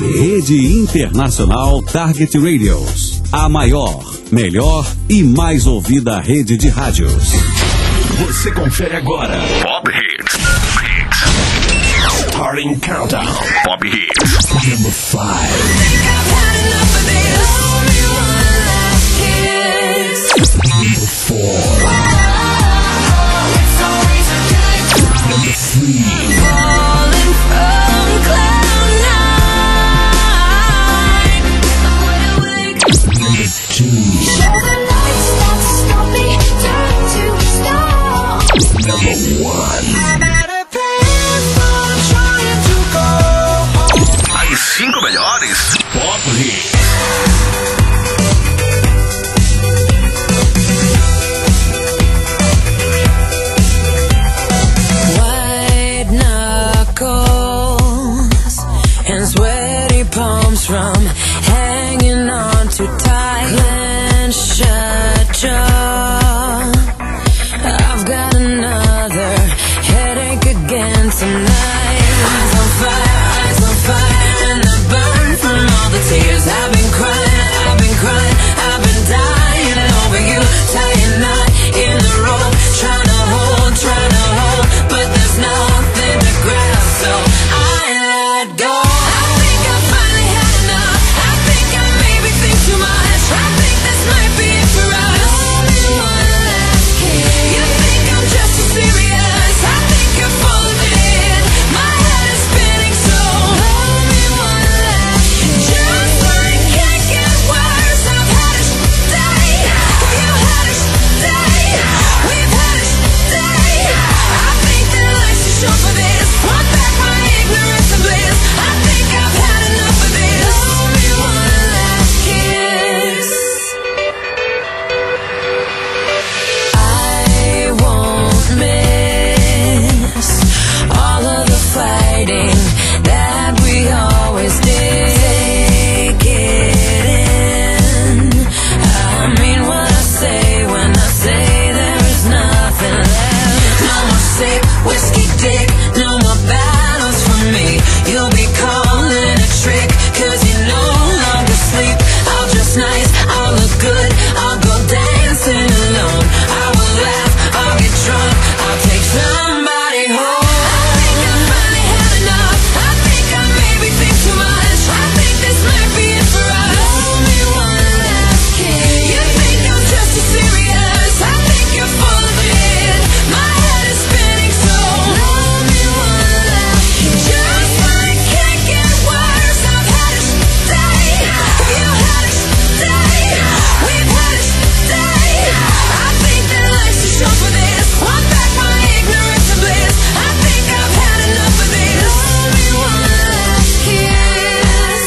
Rede Internacional Target Radios. A maior, melhor e mais ouvida rede de rádios. Você confere agora Pop Hits. Starting Countdown. Pop Hits. Number 5. Number 4. Number 3. Falling from cloud 9. Number 2. Show the lights not to stop me, turn to stone. Number 1. I'm at a place for trying to go home. As 5 melhores Pop Hits. White knuckles and sweaty palms from hanging on too tight. Clenched shut jaw. I've got another headache again tonight. Eyes on fire, and I burn from all the tears. I've been crying, I've been dying over you. Tying knot in the rope, trying to hold, but there's nothing to grab, so I let go. I think I finally had enough. I think I maybe think too much. I think this might be it for us. Only one last kiss. You think I'm just too serious? I think you're full of it. My head is spinning, so only one last kiss. Just like can't get worse. I've had a day. You had a day. We've had a day. I think that life's too short for this. Want back my ignorance and bliss. I think I've had enough of this. Only one last kiss. I won't miss all of the fighting that we always did. Take it in. I mean what I say when I say there is nothing left. No more sip, whiskey dick, no more battles for me. You'll be calling a trick, cause you no longer sleep. I'll dress nice, I'll look good, I'll go dancing alone. I will laugh, I'll get drunk, I'll take somebody home. I think I finally had enough. I think I maybe think too much. I think this might be it for us. Only one last kiss. You think I'm just too serious? I think you're full of it. My head is spinning, so only one last kiss. Just like can't get worse. I've had a day. You had a day. We've had a day. I think that life's too short for this. Want back my ignorance and bliss. I think I've had enough of this. Only one last kiss.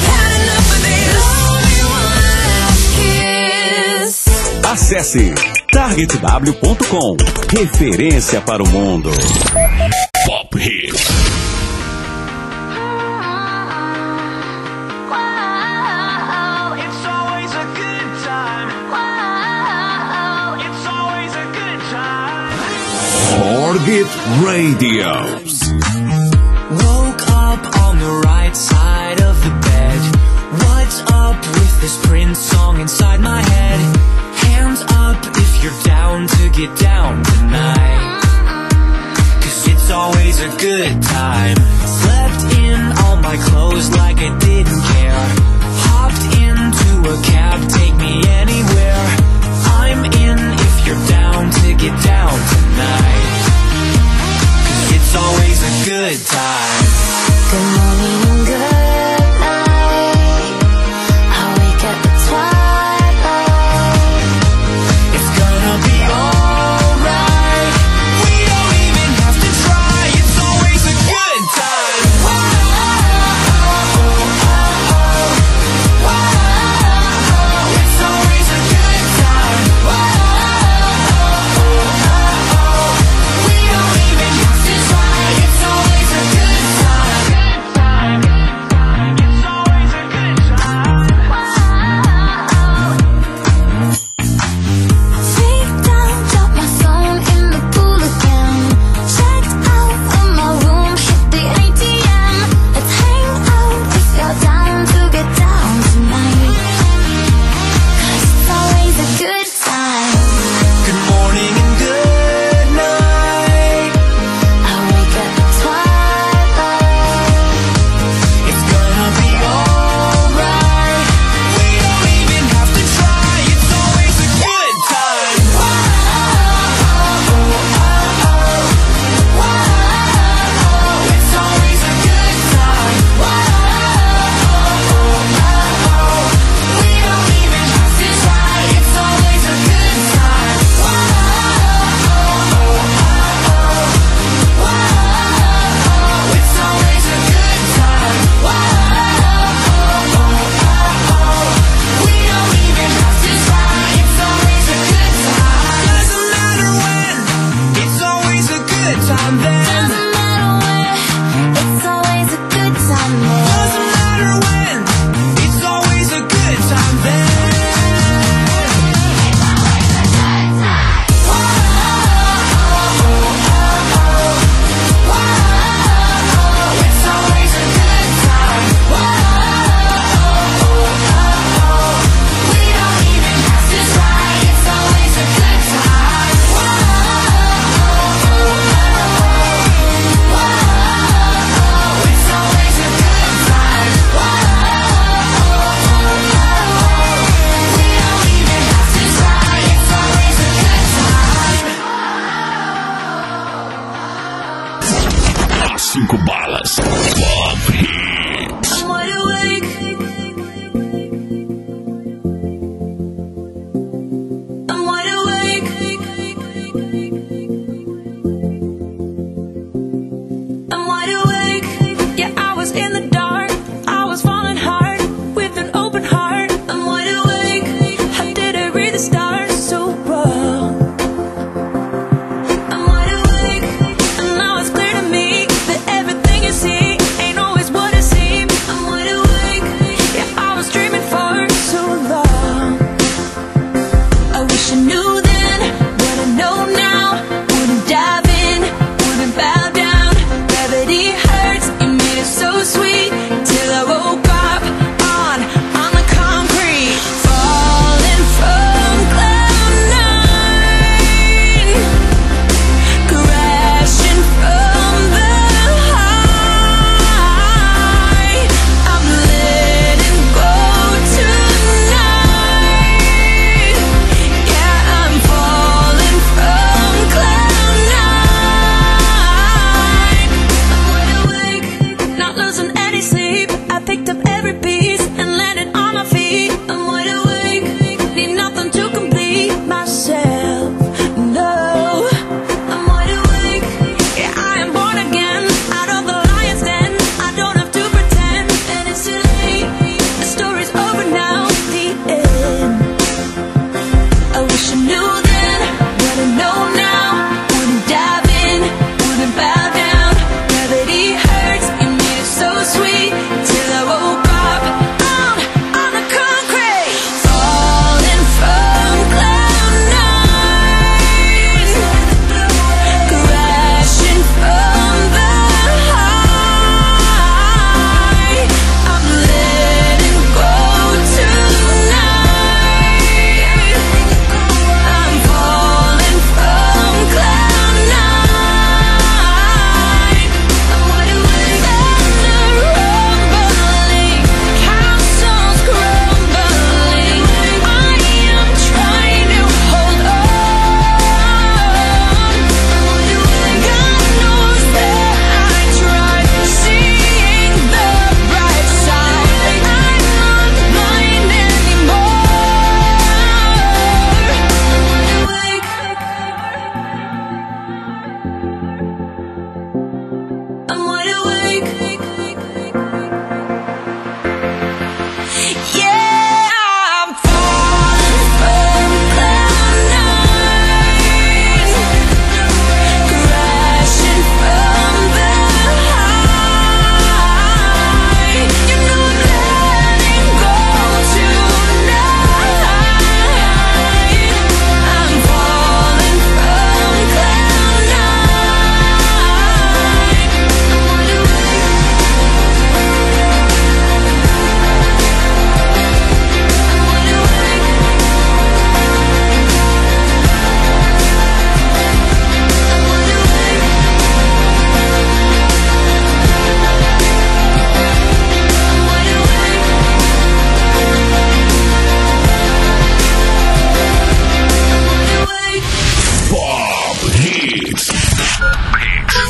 Acesse targetw.com, referência para o mundo. Pop Hits. Target Radios. Woke up on the right side of the bed. What's up with this Prince song inside my head? Hands up if you're down to get down tonight. 'Cause it's always a good time. Slept in all my clothes like I didn't care. Hopped into a cab, take me anywhere. I'm in if you're down to get down tonight. 'Cause it's always a good time. Good morning and good night. I wake at the twilight. It's gonna be alright. We don't even have to try. It's always a good time. It's always a good time. We don't even have to try. It's always a good time. It's always a good time. Freaked out, dropped my phone in the pool again. Checked out of my room, hit the ATM. Let's hang out if you're down to get down tonight. 'Cause it's always a good time. Good morning and good night. I wake at the twilight. It's gonna be alright. We don't even have to try. It's always a good time. It's always a good time. We don't even have to try. It's always a good time. It's always a good time. We don't even have to try. It's always a good time. Doesn't matter when. It's always a good time then. Doesn't matter where, it's always a good time there. Doesn't matter when. It's always a good time then. It's always a good time. We don't even have to try. It's always a good time. It's always a good time. We don't even have to try. It's always a good time. As 5 balas. Pop Hits. I'm wide awake. I'm wide awake. I'm wide awake. Yeah, I was in the dark. I was falling hard with an open heart. I'm wide awake. How did I read the stars so wrong? I'm wide awake, and now it's clear to me that everything you see ain't always what it seems. I'm wide awake. Yeah, I was dreaming for so long. I wish I knew then what I know now. Wouldn't dive in, wouldn't bow down. Gravity hurts, you made it so sweet. Till I woke up on the concrete. Falling from clouds.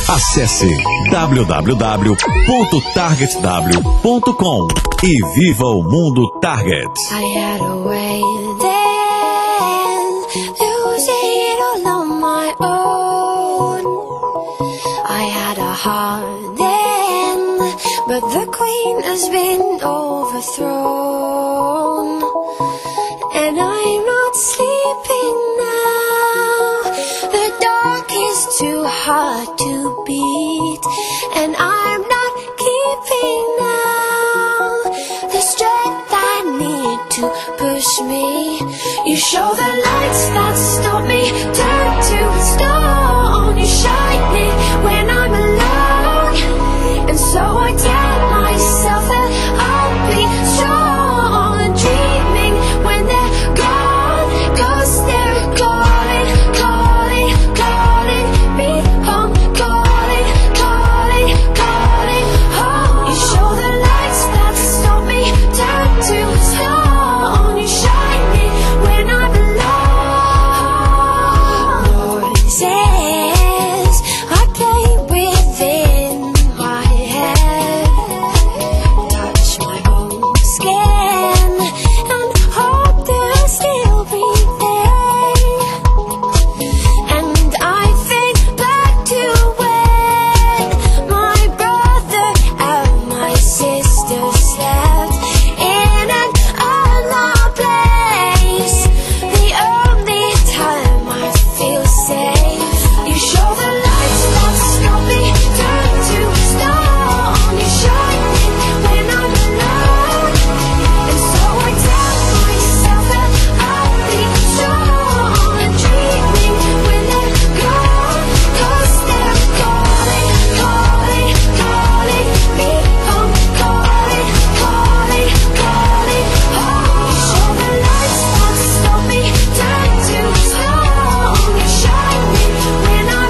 Acesse www.targetw.com e viva o mundo Target. I had a way then, losing it all on my own. I had a heart then, but the queen has been overthrown. And I'm not sleeping now. The dark is too hard to beat, and I'm not keeping now the strength I need to push me. You show the lights that stop me, turn to stone. You shine me when I'm alone, and so I tell myself that I'll be strong. And dreaming when they're gone, 'cause they're calling, calling, calling me home, calling, calling, calling home. You show the lights that stop me, turn to stone. You shine me when I'm alone. Voices I play within my head, touch my own skin and hope they'll still be there. And I think back to when my brother and my sister slept in an unknown place. The only time I feel safe. You show the lights that stop me, turn to stone. You shine me when I'm alone, and so I tell myself that I'll be strong. And dreaming when they're gone, 'cause they're calling, calling, calling me home, calling, calling, calling home. You show the lights that stop me, turn to stone. You shine me when I'm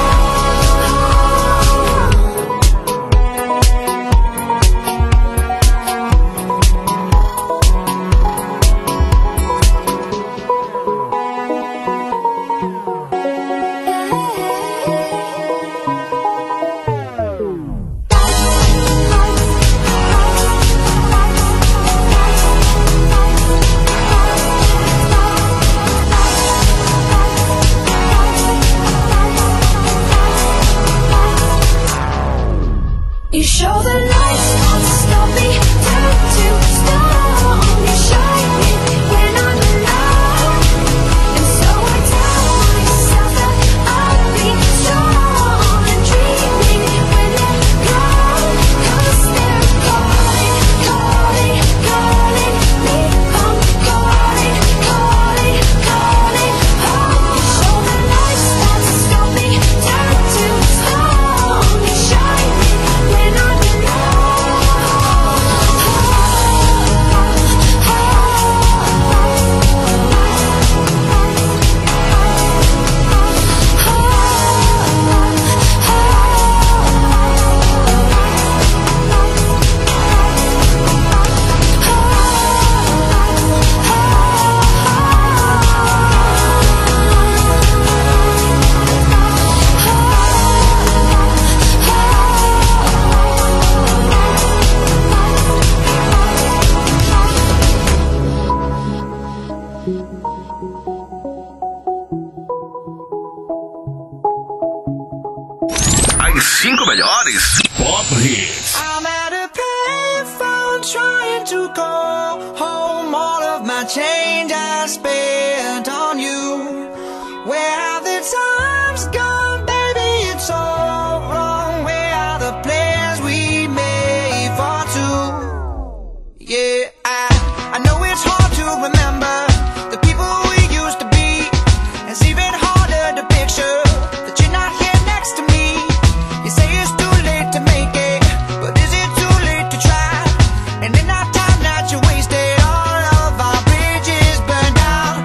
You show the lights that stop me, turn to stone. You shine me when I'm alone, and so I tell myself that I'll be strong. And dreaming when they're gone, 'cause they're calling, calling, calling me home, calling, calling, calling home. You show the lights that stop me, turn to stone. You shine me when I'm As 5 melhores Pop Hits. I'm at a payphone trying to call home. All of my change I spent on you. Where have the times gone, baby? It's all wrong. Where are the plans we made for two? Yeah, I know it's hard to remember the people we used to be. It's even harder to picture that you're not here next to me. You say it's too late to make it, but is it too late to try? And in our time that you wasted, all of our bridges burned down.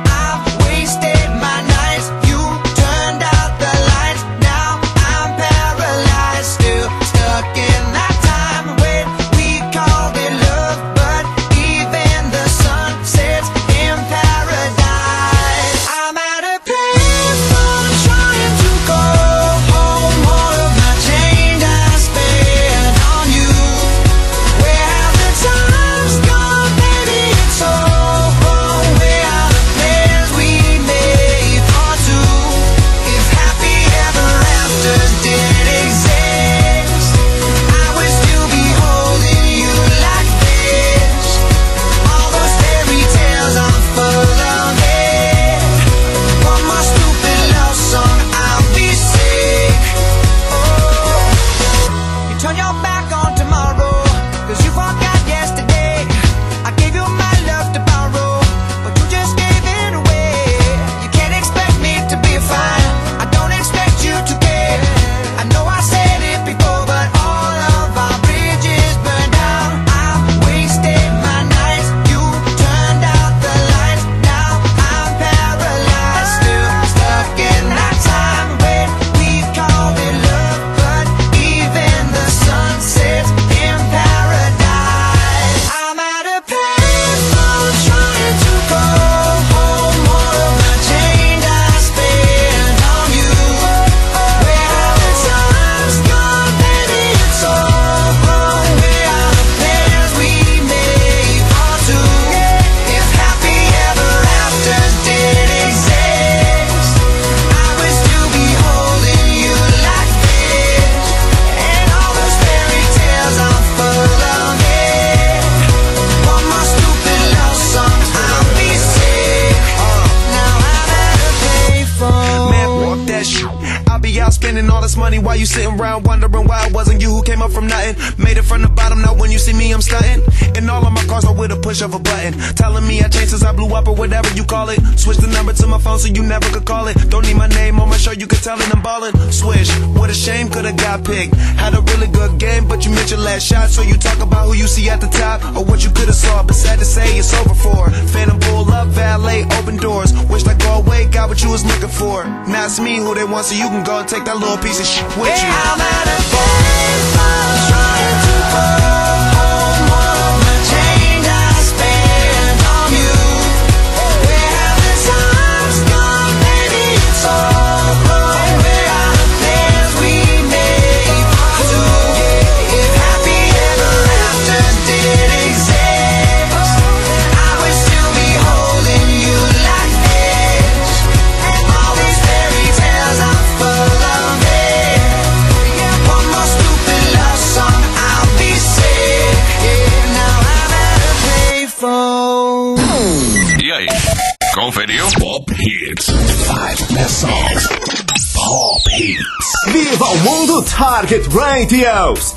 money while you sitting around wondering why it wasn't you who came up from nothing. Made it from the bottom, now when you see me I'm stunting. And all of my cars are with a push of a button, telling me I changed since I blew up or whatever you call it. Switch the number to my phone so you never could call it. Don't need my name on my show, you can tell it I'm ballin'. Swish, what a shame, could've got picked. Had a really good game, but you missed your last shot. So you talk about who you see at the top or what you could've saw, but sad to say it's over for. Phantom pull up, valet, open doors. Wished I go away, got what you was looking for. Now it's me who they want, so you can go and take that little piece of shit with you. I'm at a baseball trying to go home. All of the change I spent on you. Where have the times gone? Maybe it's all wrong. Where are the plans we made for two? If happy ever after did exist, I would still be holding you like this. And all these fairy tales are full of it. One more stupid love song, I'll be sick. Now I'm at a payphone. E aí, conferiu? Pop Hits. 5 best songs. Pop Hits. Viva o mundo Target Radios,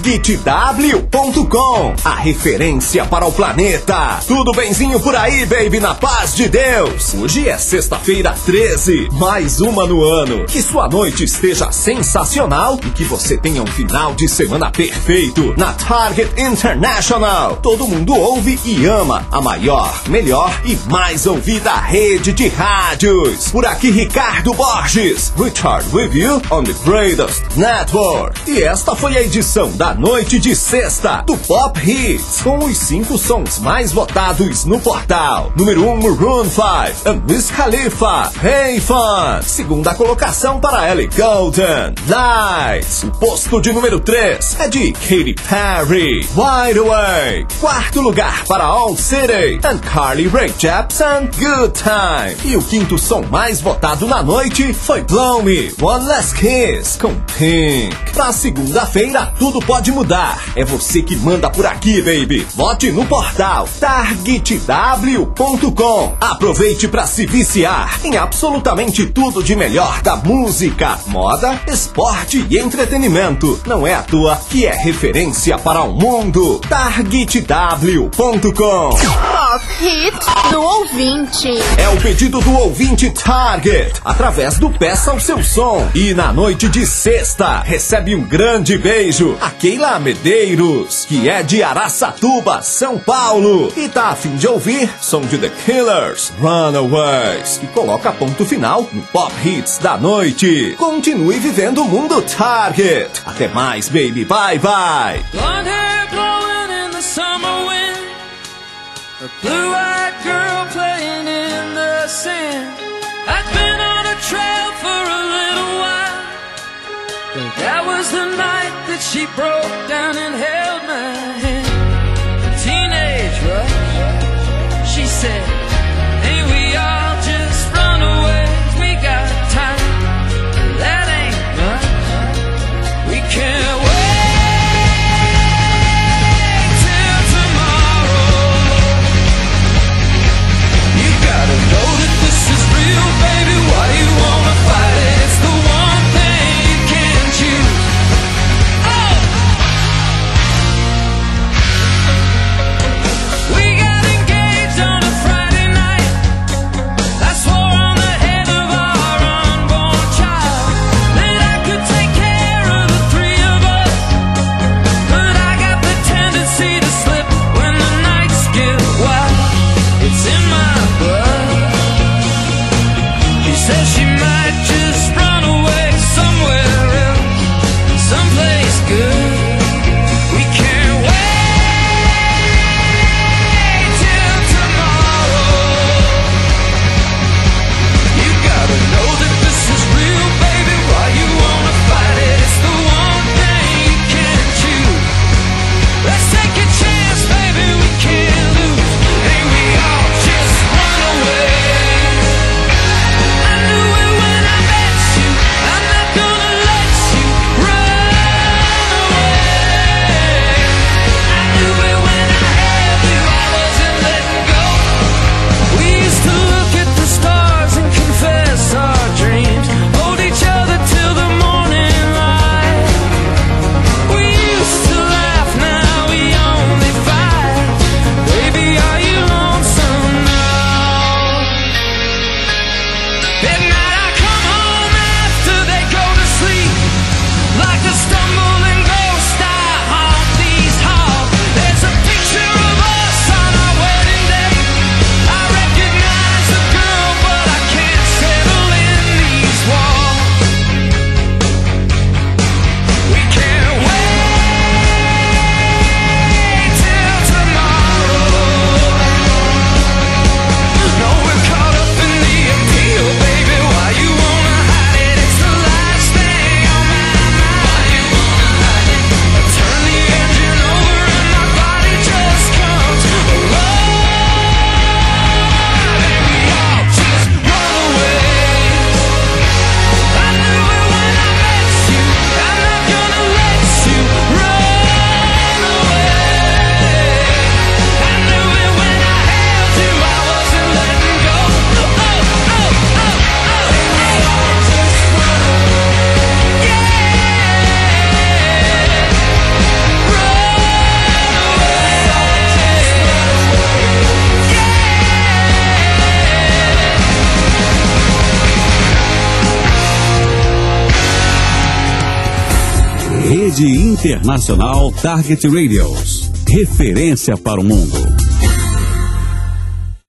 targetw.com, a referência para o planeta. Tudo benzinho por aí, baby, na paz de Deus. Hoje é sexta-feira 13, mais uma no ano. Que sua noite esteja sensacional e que você tenha um final de semana perfeito na Target International. Todo mundo ouve e ama a maior, melhor e mais ouvida rede de rádios. Por aqui Ricardo Borges, Richard with you on the Greatest Network. E esta foi a edição da noite de sexta do Pop Hits, com os 5 sons mais votados no portal. Número 1, Maroon 5 and Wiz Khalifa, Hey Fun. Segunda colocação para Ellie Goulding, Lights. O posto de número 3 é de Katy Perry, Wide Awake. Quarto lugar para All City and Carly Rae Jepsen, Good Time. E o quinto som mais votado na noite foi Blow Me, One Last Kiss, com Pink. Pra segunda-feira, tudo pode mudar. É você que manda por aqui, baby. Vote no portal targetw.com. Aproveite pra se viciar em absolutamente tudo de melhor da música, moda, esporte e entretenimento. Não é à toa que é referência para o mundo. targetw.com. Pop Hits do ouvinte. É o pedido do ouvinte Target, através do Peça o Seu Som. E na noite de sexta, recebe um grande beijo a Keila Medeiros, que é de Araçatuba, São Paulo, e tá a fim de ouvir som de The Killers, Runaways, e coloca ponto final no Pop Hits da noite. Continue vivendo o mundo Target. Até mais, baby. Bye, bye. Blonde hair blowing in the summer wind, a blue-eyed girl playing in the sand. I've been on a trail for a little while, but that was the night that she broke down and held my hand. Teenage rush, she said, ain't we all just runaways? We got time, that ain't much. We can't wait till tomorrow. You gotta know that this is real, baby. Why you wanna fight it? It's the one thing you can't choose. Oh! Rede Internacional Target Radios. Referência para o mundo.